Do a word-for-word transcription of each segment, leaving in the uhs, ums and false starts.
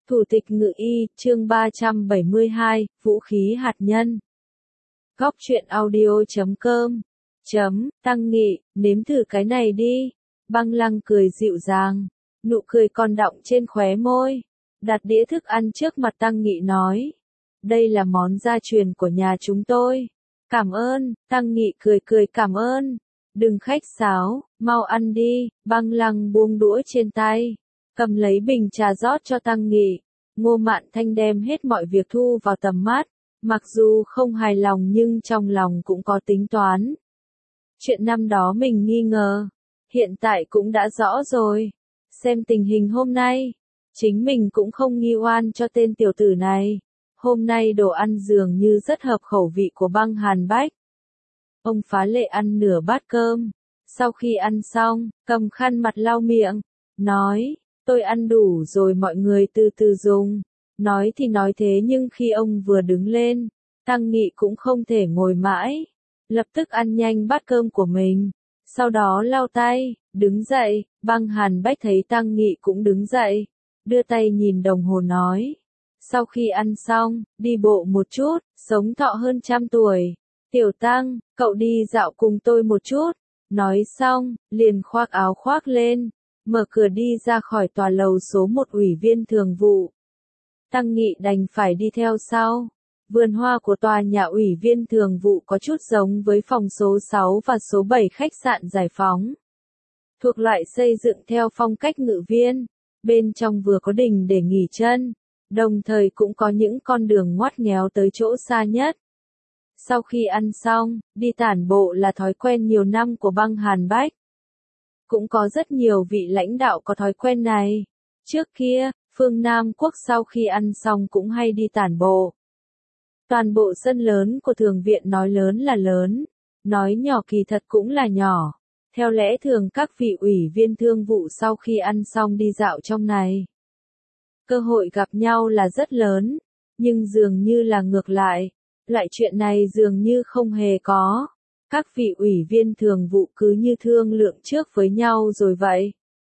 Thủ tịch Ngự y, chương ba trăm bảy mươi hai, vũ khí hạt nhân. Góc truyện audio chấm com. Chấm, Tăng Nghị, nếm thử cái này đi. Băng Lăng cười dịu dàng, nụ cười còn đọng trên khóe môi. Đặt đĩa thức ăn trước mặt Tăng Nghị nói. Đây là món gia truyền của nhà chúng tôi. Cảm ơn, Tăng Nghị cười cười cảm ơn. Đừng khách sáo, mau ăn đi. Băng Lăng buông đũa trên tay, cầm lấy bình trà rót cho Tăng Nghị. Ngô Mạn Thanh đem hết mọi việc thu vào tầm mắt, mặc dù không hài lòng nhưng trong lòng cũng có tính toán. Chuyện năm đó mình nghi ngờ, hiện tại cũng đã rõ rồi. Xem tình hình hôm nay, chính mình cũng không nghi oan cho tên tiểu tử này. Hôm nay đồ ăn dường như rất hợp khẩu vị của Băng Hàn Bách. Ông phá lệ ăn nửa bát cơm, sau khi ăn xong, cầm khăn mặt lau miệng, nói, tôi ăn đủ rồi mọi người từ từ dùng. Nói thì nói thế nhưng khi ông vừa đứng lên, Tăng Nghị cũng không thể ngồi mãi. Lập tức ăn nhanh bát cơm của mình, sau đó lau tay, đứng dậy. Băng Hàn Bách thấy Tăng Nghị cũng đứng dậy, đưa tay nhìn đồng hồ nói. Sau khi ăn xong, đi bộ một chút, sống thọ hơn trăm tuổi. Tiểu Tăng, cậu đi dạo cùng tôi một chút. Nói xong, liền khoác áo khoác lên, mở cửa đi ra khỏi tòa lầu số một ủy viên thường vụ. Tăng Nghị đành phải đi theo sau. Vườn hoa của tòa nhà ủy viên thường vụ có chút giống với phòng số sáu và số bảy khách sạn Giải Phóng. Thuộc loại xây dựng theo phong cách ngự viên, bên trong vừa có đình để nghỉ chân, đồng thời cũng có những con đường ngoắt nghéo tới chỗ xa nhất. Sau khi ăn xong, đi tản bộ là thói quen nhiều năm của Băng Hàn Bách. Cũng có rất nhiều vị lãnh đạo có thói quen này. Trước kia, Phương Nam Quốc sau khi ăn xong cũng hay đi tản bộ. Toàn bộ sân lớn của thường viện nói lớn là lớn, nói nhỏ kỳ thật cũng là nhỏ. Theo lẽ thường các vị ủy viên thương vụ sau khi ăn xong đi dạo trong này. Cơ hội gặp nhau là rất lớn, nhưng dường như là ngược lại. Loại chuyện này dường như không hề có. Các vị ủy viên thường vụ cứ như thương lượng trước với nhau rồi vậy.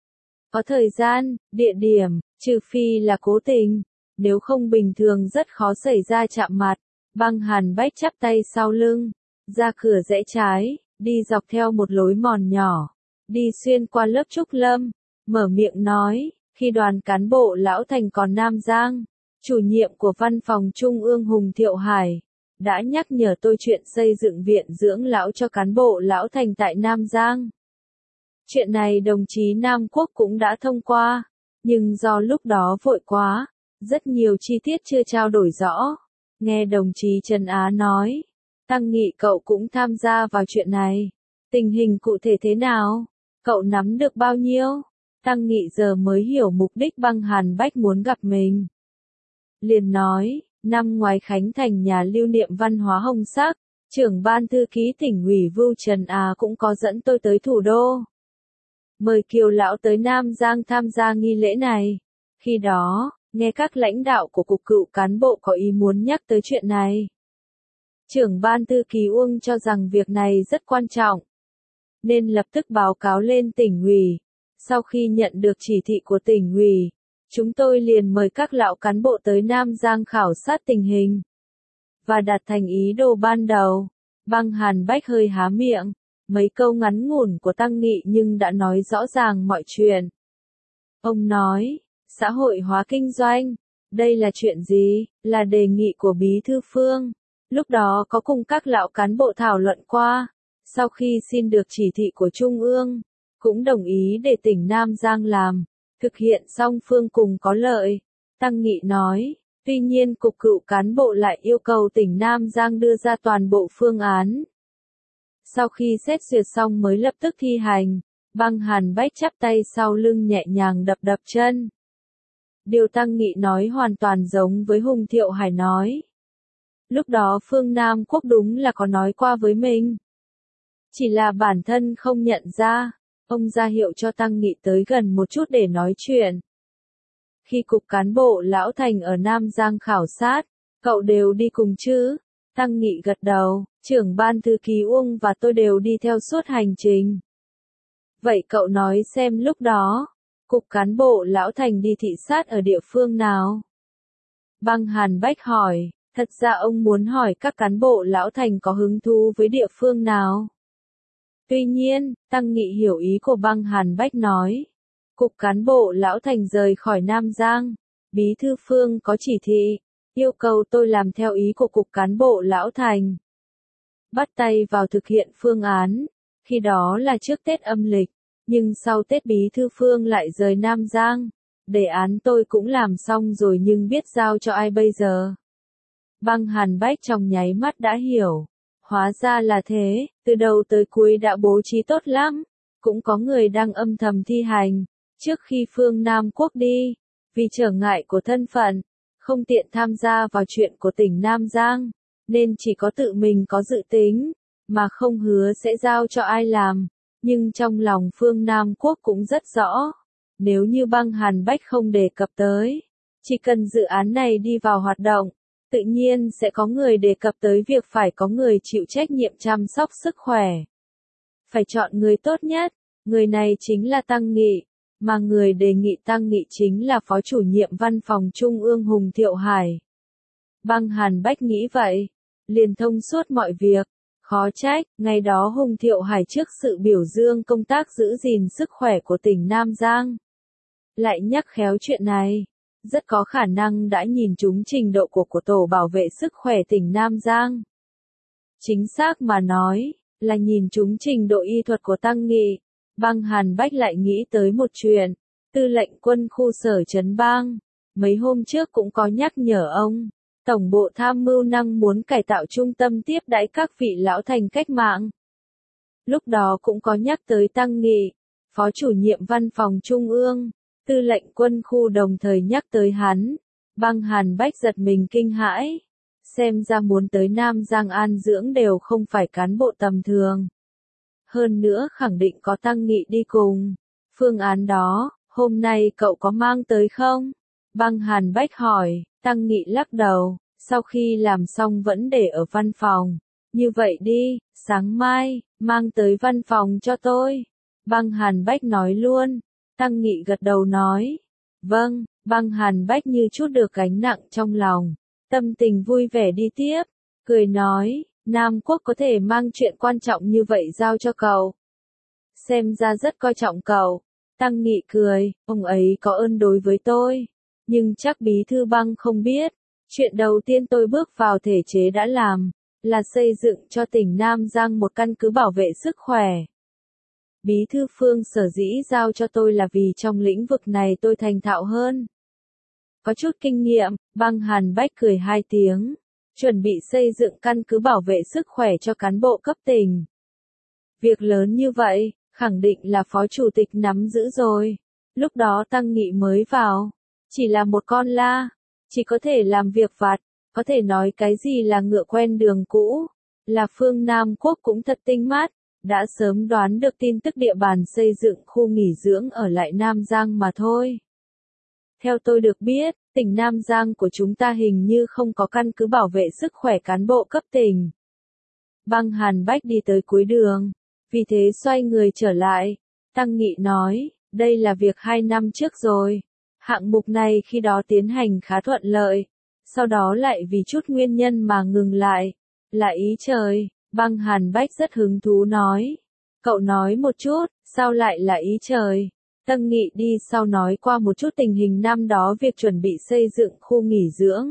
Có thời gian, địa điểm, trừ phi là cố tình, nếu không bình thường rất khó xảy ra chạm mặt. Băng Hàn Bách chắp tay sau lưng, ra cửa rẽ trái, đi dọc theo một lối mòn nhỏ, đi xuyên qua lớp trúc lâm, mở miệng nói, khi đoàn cán bộ Lão Thành còn Nam Giang, chủ nhiệm của văn phòng Trung ương Hùng Thiệu Hải đã nhắc nhở tôi chuyện xây dựng viện dưỡng lão cho cán bộ Lão Thành tại Nam Giang. Chuyện này đồng chí Nam Quốc cũng đã thông qua, nhưng do lúc đó vội quá, rất nhiều chi tiết chưa trao đổi rõ. Nghe đồng chí Trần Á nói, Tăng Nghị cậu cũng tham gia vào chuyện này. Tình hình cụ thể thế nào? Cậu nắm được bao nhiêu? Tăng Nghị giờ mới hiểu mục đích Băng Hàn Bách muốn gặp mình. Liền nói, năm ngoài khánh thành nhà lưu niệm văn hóa Hồng Sắc, trưởng ban thư ký tỉnh ủy Vưu Trần Á cũng có dẫn tôi tới thủ đô. Mời Kiều Lão tới Nam Giang tham gia nghi lễ này. Khi đó, nghe các lãnh đạo của cục cựu cán bộ có ý muốn nhắc tới chuyện này. Trưởng ban thư ký Uông cho rằng việc này rất quan trọng, nên lập tức báo cáo lên tỉnh ủy. Sau khi nhận được chỉ thị của tỉnh ủy, chúng tôi liền mời các lão cán bộ tới Nam Giang khảo sát tình hình và đạt thành ý đồ ban đầu. Băng Hàn Bách hơi há miệng, mấy câu ngắn ngủn của Tăng Nghị nhưng đã nói rõ ràng mọi chuyện. Ông nói, xã hội hóa kinh doanh, đây là chuyện gì? Là đề nghị của Bí thư Phương. Lúc đó có cùng các lão cán bộ thảo luận qua, sau khi xin được chỉ thị của Trung ương, cũng đồng ý để tỉnh Nam Giang làm, thực hiện song phương cùng có lợi. Tăng Nghị nói, tuy nhiên cục cựu cán bộ lại yêu cầu tỉnh Nam Giang đưa ra toàn bộ phương án. Sau khi xét duyệt xong mới lập tức thi hành. Băng Hàn Bách chắp tay sau lưng nhẹ nhàng đập đập chân. Điều Tăng Nghị nói hoàn toàn giống với Hùng Thiệu Hải nói. Lúc đó Phương Nam Quốc đúng là có nói qua với mình. Chỉ là bản thân không nhận ra. Ông ra hiệu cho Tăng Nghị tới gần một chút để nói chuyện. Khi cục cán bộ Lão Thành ở Nam Giang khảo sát, cậu đều đi cùng chứ? Tăng Nghị gật đầu, trưởng ban thư ký Uông và tôi đều đi theo suốt hành trình. Vậy cậu nói xem lúc đó, Cục cán bộ Lão Thành đi thị sát ở địa phương nào? Băng Hàn Bách hỏi, thật ra ông muốn hỏi các cán bộ Lão Thành có hứng thú với địa phương nào? Tuy nhiên, Tăng Nghị hiểu ý của Băng Hàn Bách nói. Cục cán bộ Lão Thành rời khỏi Nam Giang. Bí thư Phương có chỉ thị, yêu cầu tôi làm theo ý của cục cán bộ Lão Thành. Bắt tay vào thực hiện phương án, khi đó là trước Tết âm lịch, nhưng sau Tết Bí thư Phương lại rời Nam Giang. Đề án tôi cũng làm xong rồi nhưng biết giao cho ai bây giờ? Băng Hàn Bách trong nháy mắt đã hiểu. Hóa ra là thế, từ đầu tới cuối đã bố trí tốt lắm. Cũng có người đang âm thầm thi hành. Trước khi Phương Nam Quốc đi, vì trở ngại của thân phận, không tiện tham gia vào chuyện của tỉnh Nam Giang, nên chỉ có tự mình có dự tính, mà không hứa sẽ giao cho ai làm. Nhưng trong lòng Phương Nam Quốc cũng rất rõ, nếu như Băng Hàn Bách không đề cập tới, chỉ cần dự án này đi vào hoạt động, tự nhiên sẽ có người đề cập tới việc phải có người chịu trách nhiệm chăm sóc sức khỏe. Phải chọn người tốt nhất, người này chính là Tăng Nghị, mà người đề nghị Tăng Nghị chính là Phó chủ nhiệm Văn phòng Trung ương Hùng Thiệu Hải. Băng Hàn Bách nghĩ vậy, liền thông suốt mọi việc. Khó trách, ngày đó Hùng Thiệu Hải trước sự biểu dương công tác giữ gìn sức khỏe của tỉnh Nam Giang, lại nhắc khéo chuyện này, rất có khả năng đã nhìn trúng trình độ của của Tổ bảo vệ sức khỏe tỉnh Nam Giang. Chính xác mà nói, là nhìn trúng trình độ y thuật của Tăng Nghị. Băng Hàn Bách lại nghĩ tới một chuyện, tư lệnh quân khu Sở Trấn Bang, mấy hôm trước cũng có nhắc nhở ông. Tổng bộ tham mưu năng muốn cải tạo trung tâm tiếp đãi các vị lão thành cách mạng. Lúc đó cũng có nhắc tới Tăng Nghị, Phó chủ nhiệm Văn phòng Trung ương, tư lệnh quân khu đồng thời nhắc tới hắn. Băng Hàn Bách giật mình kinh hãi. Xem ra muốn tới Nam Giang an dưỡng đều không phải cán bộ tầm thường. Hơn nữa khẳng định có Tăng Nghị đi cùng. Phương án đó, hôm nay cậu có mang tới không? Băng Hàn Bách hỏi. Tăng Nghị lắc đầu, sau khi làm xong vẫn để ở văn phòng. Như vậy đi, sáng mai, mang tới văn phòng cho tôi. Băng Hàn Bách nói luôn. Tăng Nghị gật đầu nói. Vâng, Băng Hàn Bách như chút được gánh nặng trong lòng. Tâm tình vui vẻ đi tiếp, cười nói, Nam Quốc có thể mang chuyện quan trọng như vậy giao cho cậu. Xem ra rất coi trọng cậu. Tăng Nghị cười, ông ấy có ơn đối với tôi. Nhưng chắc Bí thư Băng không biết, chuyện đầu tiên tôi bước vào thể chế đã làm, là xây dựng cho tỉnh Nam Giang một căn cứ bảo vệ sức khỏe. Bí thư Phương sở dĩ giao cho tôi là vì trong lĩnh vực này tôi thành thạo hơn. Có chút kinh nghiệm, Băng Hàn Bách cười hai tiếng, chuẩn bị xây dựng căn cứ bảo vệ sức khỏe cho cán bộ cấp tỉnh. Việc lớn như vậy, khẳng định là Phó Chủ tịch nắm giữ rồi. Lúc đó Tăng Nghị mới vào. Chỉ là một con la, chỉ có thể làm việc vặt, có thể nói cái gì là ngựa quen đường cũ, là Phương Nam Quốc cũng thật tinh mắt, đã sớm đoán được tin tức địa bàn xây dựng khu nghỉ dưỡng ở lại Nam Giang mà thôi. Theo tôi được biết, tỉnh Nam Giang của chúng ta hình như không có căn cứ bảo vệ sức khỏe cán bộ cấp tỉnh. Băng Hàn Bách đi tới cuối đường, vì thế xoay người trở lại. Tăng Nghị nói, đây là việc hai năm trước rồi. Hạng mục này khi đó tiến hành khá thuận lợi, sau đó lại vì chút nguyên nhân mà ngừng lại. Là ý trời, Băng Hàn Bách rất hứng thú nói. Cậu nói một chút, sao lại là ý trời? Tăng Nghị đi sau nói qua một chút tình hình năm đó việc chuẩn bị xây dựng khu nghỉ dưỡng.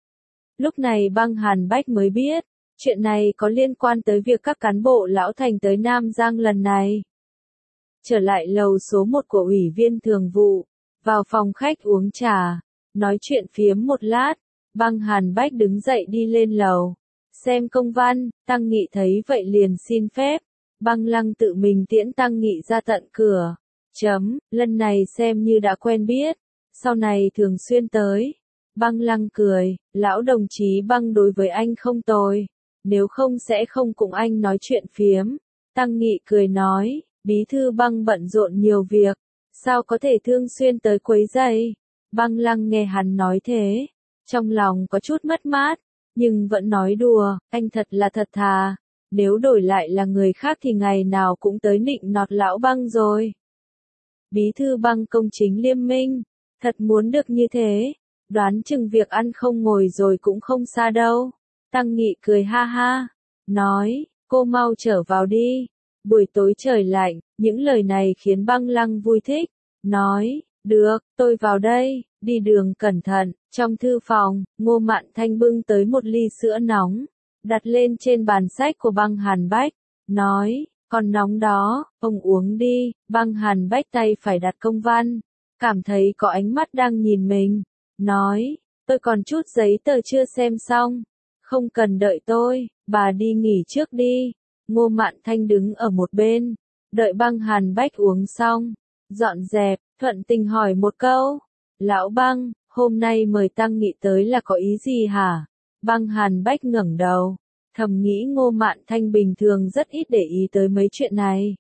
Lúc này Băng Hàn Bách mới biết, chuyện này có liên quan tới việc các cán bộ lão thành tới Nam Giang lần này. Trở lại lầu số một của Ủy viên Thường vụ, vào phòng khách uống trà, nói chuyện phiếm một lát, Băng Hàn Bách đứng dậy đi lên lầu. Xem công văn, Tăng Nghị thấy vậy liền xin phép. Băng Lăng tự mình tiễn Tăng Nghị ra tận cửa. Chấm, lần này xem như đã quen biết, sau này thường xuyên tới. Băng Lăng cười, lão đồng chí Băng đối với anh không tồi, nếu không sẽ không cùng anh nói chuyện phiếm. Tăng Nghị cười nói, bí thư Băng bận rộn nhiều việc, sao có thể thường xuyên tới quấy rầy. Băng Lăng nghe hắn nói thế, trong lòng có chút mất mát, nhưng vẫn nói đùa, anh thật là thật thà, nếu đổi lại là người khác thì ngày nào cũng tới nịnh nọt lão Băng rồi. bí thư băng công chính liêm minh, thật muốn được như thế, đoán chừng việc ăn không ngồi rồi cũng không xa đâu. Tăng Nghị cười ha ha, nói, cô mau trở vào đi, buổi tối trời lạnh, những lời này khiến băng lăng vui thích, nói, được, tôi vào đây, đi đường cẩn thận. Trong thư phòng, Ngô Mạn Thanh bưng tới một ly sữa nóng, đặt lên trên bàn sách của băng Hàn Bách, nói, còn nóng đó, ông uống đi. Băng Hàn Bách tay phải đặt công văn, cảm thấy có ánh mắt đang nhìn mình, nói, tôi còn chút giấy tờ chưa xem xong, không cần đợi tôi, bà đi nghỉ trước đi. Ngô Mạn Thanh đứng ở một bên, đợi băng Hàn Bách uống xong, dọn dẹp, thuận tình hỏi một câu, lão băng, hôm nay mời Tăng Nghị tới là có ý gì hả? Băng Hàn Bách ngẩng đầu, thầm nghĩ Ngô Mạn Thanh bình thường rất ít để ý tới mấy chuyện này.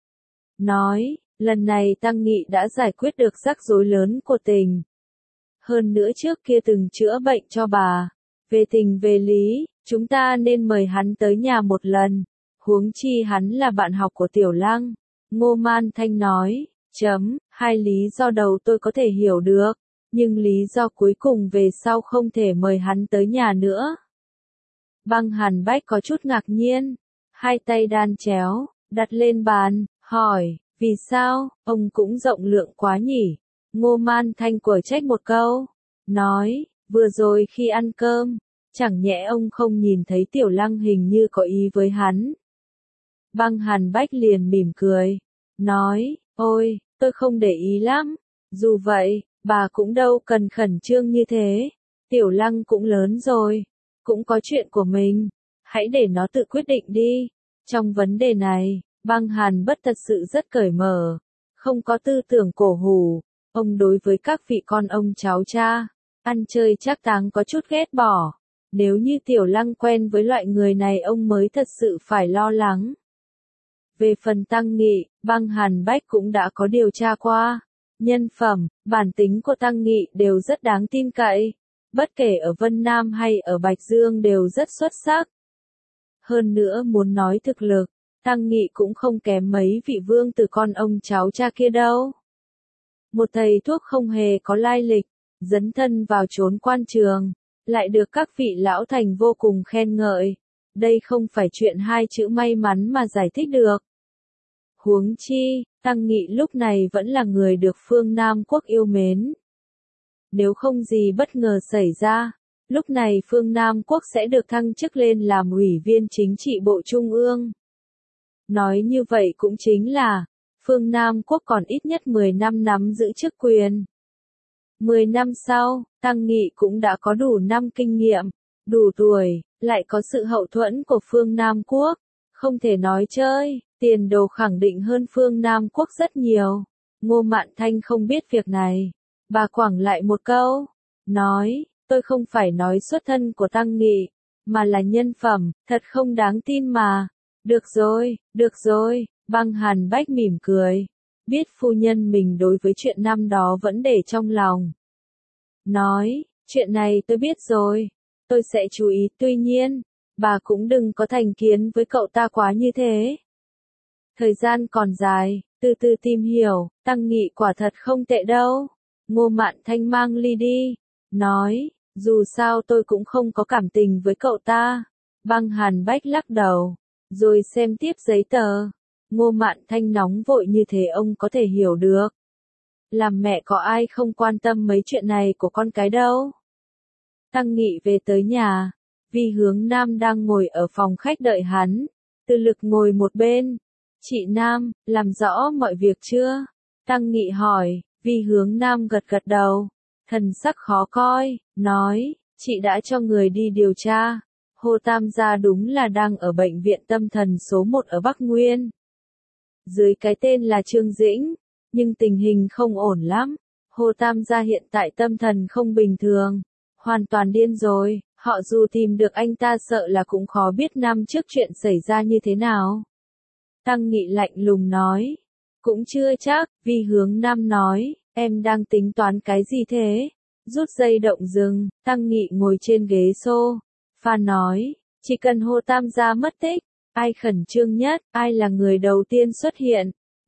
Nói, lần này Tăng Nghị đã giải quyết được rắc rối lớn của tình. Hơn nữa trước kia từng chữa bệnh cho bà. Về tình về lý, chúng ta nên mời hắn tới nhà một lần. Huống chi hắn là bạn học của Tiểu Lăng. Ngô Mạn Thanh nói, chấm, hai lý do đầu tôi có thể hiểu được. Nhưng lý do cuối cùng về sau không thể mời hắn tới nhà nữa. Băng Hàn Bách có chút ngạc nhiên, hai tay đan chéo, đặt lên bàn, hỏi, vì sao, ông cũng rộng lượng quá nhỉ? Ngô Mạn Thanh quở trách một câu, nói, vừa rồi khi ăn cơm, chẳng nhẽ ông không nhìn thấy Tiểu Lăng hình như có ý với hắn. Băng Hàn Bách liền mỉm cười, nói, ôi, tôi không để ý lắm, dù vậy, bà cũng đâu cần khẩn trương như thế, Tiểu Lăng cũng lớn rồi, cũng có chuyện của mình, hãy để nó tự quyết định đi. Trong vấn đề này, băng Hàn Bất thật sự rất cởi mở, không có tư tưởng cổ hủ, ông đối với các vị con ông cháu cha, ăn chơi trác táng có chút ghét bỏ, nếu như Tiểu Lăng quen với loại người này ông mới thật sự phải lo lắng. Về phần Tăng Nghị, băng Hàn Bách cũng đã có điều tra qua. Nhân phẩm, bản tính của Tăng Nghị đều rất đáng tin cậy. Bất kể ở Vân Nam hay ở Bạch Dương đều rất xuất sắc. Hơn nữa muốn nói thực lực, Tăng Nghị cũng không kém mấy vị vương từ con ông cháu cha kia đâu. Một thầy thuốc không hề có lai lịch, dấn thân vào chốn quan trường, lại được các vị lão thành vô cùng khen ngợi. Đây không phải chuyện hai chữ may mắn mà giải thích được. Huống chi, Tăng Nghị lúc này vẫn là người được phương Nam quốc yêu mến. Nếu không gì bất ngờ xảy ra, lúc này phương Nam quốc sẽ được thăng chức lên làm ủy viên chính trị bộ trung ương. Nói như vậy cũng chính là, phương Nam quốc còn ít nhất mười năm nắm giữ chức quyền. mười năm sau, Tăng Nghị cũng đã có đủ năm kinh nghiệm, đủ tuổi, lại có sự hậu thuẫn của phương Nam quốc. Không thể nói chơi, tiền đồ khẳng định hơn phương Nam quốc rất nhiều. Ngô Mạn Thanh không biết việc này. Bà quẳng lại một câu, nói, tôi không phải nói xuất thân của Tăng Nghị, mà là nhân phẩm, thật không đáng tin mà. Được rồi, được rồi, băng Hàn Bách mỉm cười, biết phu nhân mình đối với chuyện năm đó vẫn để trong lòng. Nói, chuyện này tôi biết rồi, tôi sẽ chú ý, tuy nhiên, bà cũng đừng có thành kiến với cậu ta quá như thế. Thời gian còn dài, từ từ tìm hiểu, Tăng Nghị quả thật không tệ đâu. Ngô Mạn Thanh mang ly đi, nói, dù sao tôi cũng không có cảm tình với cậu ta. Băng Hàn Bách lắc đầu, rồi xem tiếp giấy tờ. Ngô Mạn Thanh nóng vội như thế ông có thể hiểu được. Làm mẹ có ai không quan tâm mấy chuyện này của con cái đâu. Tăng Nghị về tới nhà, Vi Hướng Nam đang ngồi ở phòng khách đợi hắn. Từ Lực ngồi một bên. Chị Nam, làm rõ mọi việc chưa? Tăng Nghị hỏi. Vi Hướng Nam gật gật đầu, thần sắc khó coi, nói, chị đã cho người đi điều tra. Hồ Tam gia đúng là đang ở bệnh viện tâm thần số một ở Bắc Nguyên. Dưới cái tên là Trương Dĩnh, nhưng tình hình không ổn lắm. Hồ Tam gia hiện tại tâm thần không bình thường, hoàn toàn điên rồi, họ dù tìm được anh ta sợ là cũng khó biết năm trước chuyện xảy ra như thế nào. Tăng Nghị lạnh lùng nói. Cũng chưa chắc, Vi Hướng Nam nói, em đang tính toán cái gì thế? Rút dây động dừng, Tăng Nghị ngồi trên ghế xô. Pha nói, chỉ cần Hồ Tam gia mất tích, ai khẩn trương nhất, ai là người đầu tiên xuất hiện,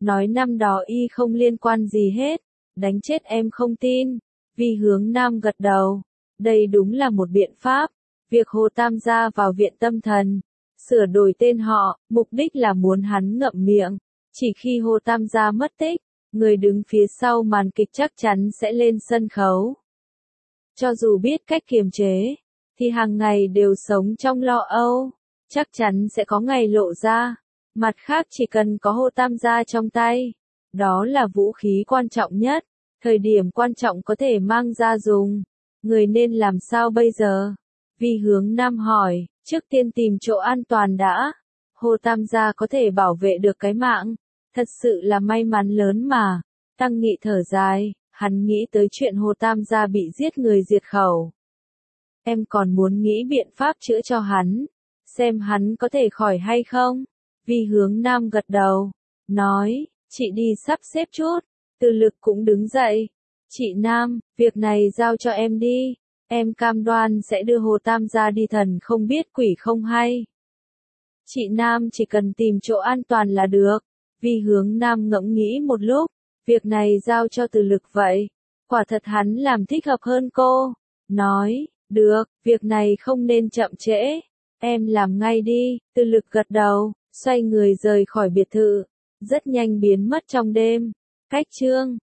nói năm đó y không liên quan gì hết, đánh chết em không tin. Vi Hướng Nam gật đầu, đây đúng là một biện pháp. Việc Hồ Tam gia vào viện tâm thần, sửa đổi tên họ, mục đích là muốn hắn ngậm miệng. Chỉ khi Hồ Tam gia mất tích, người đứng phía sau màn kịch chắc chắn sẽ lên sân khấu. Cho dù biết cách kiềm chế, thì hàng ngày đều sống trong lo âu, chắc chắn sẽ có ngày lộ ra. Mặt khác chỉ cần có Hồ Tam gia trong tay, đó là vũ khí quan trọng nhất, thời điểm quan trọng có thể mang ra dùng. Người nên làm sao bây giờ? Vi Hướng Nam hỏi, trước tiên tìm chỗ an toàn đã. Hồ Tam gia có thể bảo vệ được cái mạng, thật sự là may mắn lớn mà. Tăng Nghị thở dài, hắn nghĩ tới chuyện Hồ Tam gia bị giết người diệt khẩu. Em còn muốn nghĩ biện pháp chữa cho hắn, xem hắn có thể khỏi hay không? Vi Hướng Nam gật đầu, nói, chị đi sắp xếp chút. Từ Lực cũng đứng dậy. Chị Nam, việc này giao cho em đi. Em cam đoan sẽ đưa Hồ Tam gia đi thần không biết quỷ không hay. Chị Nam chỉ cần tìm chỗ an toàn là được. Vi Hướng Nam ngẫm nghĩ một lúc. Việc này giao cho Từ Lực vậy. Quả thật hắn làm thích hợp hơn cô. Nói, được, việc này không nên chậm trễ. Em làm ngay đi. Từ Lực gật đầu, xoay người rời khỏi biệt thự. Rất nhanh biến mất trong đêm. Cách chương